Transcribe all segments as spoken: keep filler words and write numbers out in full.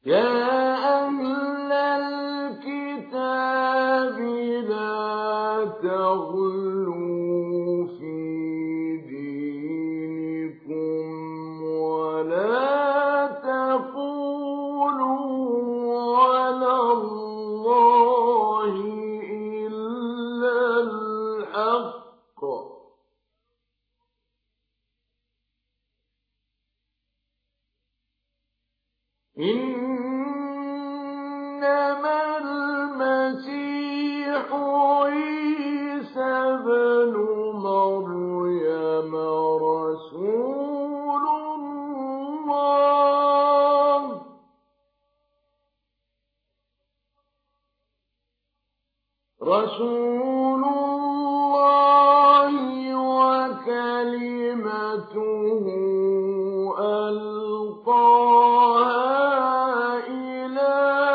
يا أهل الكتاب لا تغلوا في دينكم ولا تقولوا على الله إلا الحق، إنما المسيح عيسى ابن مريم رسول الله رسول الله وكلمته ألقاها إلى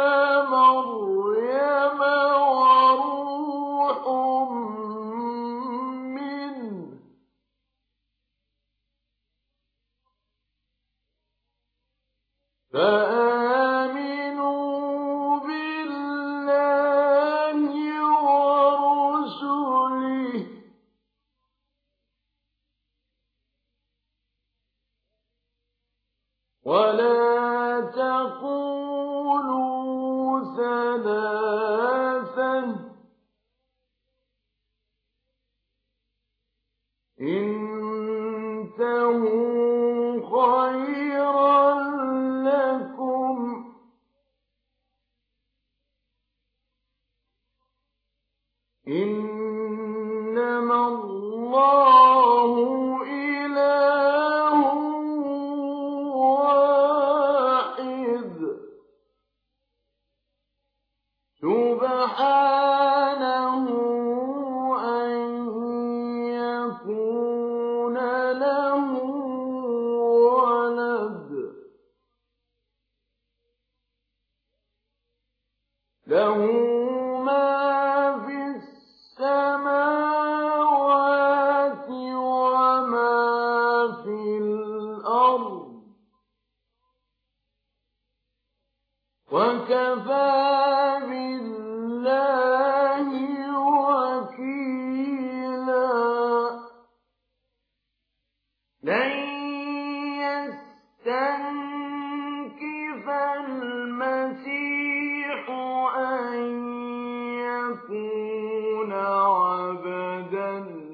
مريم وروح منه، فآمنوا بالله ورسله ولا تقولوا ثلاثة، انتهوا خيرا لكم، إنما الله إله واحد سبحانه أن يكون له ولد، له ما في السماوات وما في الأرض، وكفى بالله وكيلا. لن يستنكف المسيح أن يكون عبدا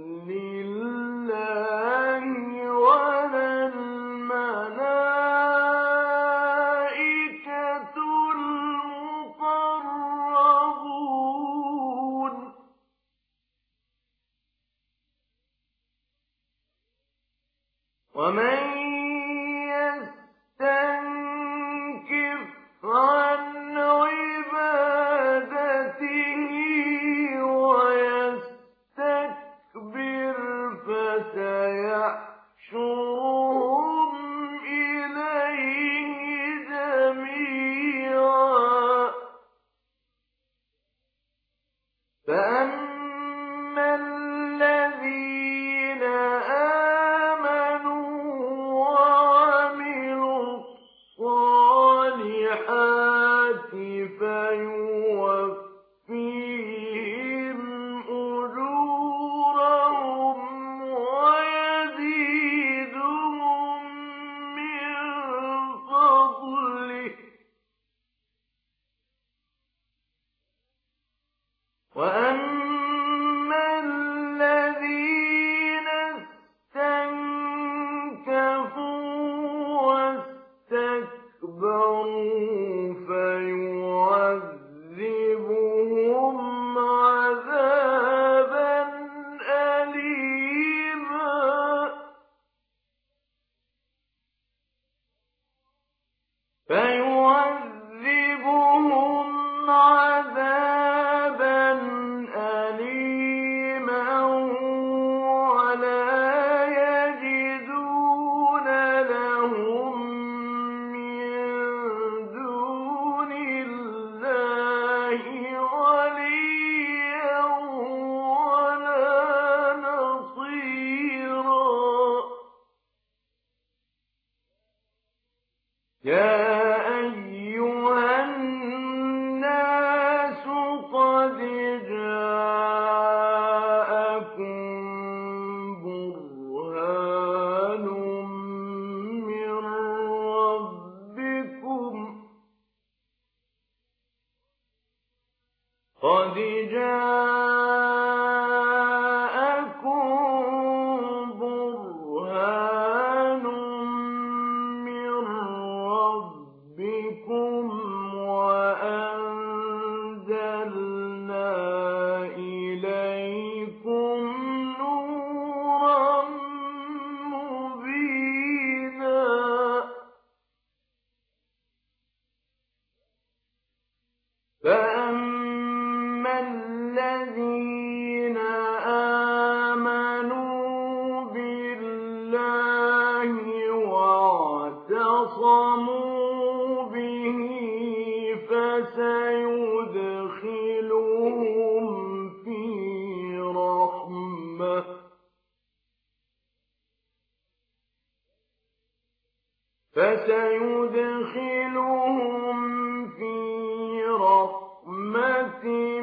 لله ولا الملائكة المقربون، ومن يستنكف عن عبادته ويستكبر فسيحشرهم إليه جميعا، فأما الذين آمنوا وعملوا الصالحات فيوفيهم أجورهم ويزيدهم من فضله، وأما الذين استنكفوا واستكبروا فيعذبهم عذابا أليما فيعذبهم عذابا أليما ولا يجدون لهم من دون الله وليا ولا نصيرا. يا قد جاءكم برهان من ربكم وأنزلنا إليكم نورا مبينا فأما الذين آمنوا بالله واعتصموا به فسيدخلهم في رحمة فسيدخلهم في رحمة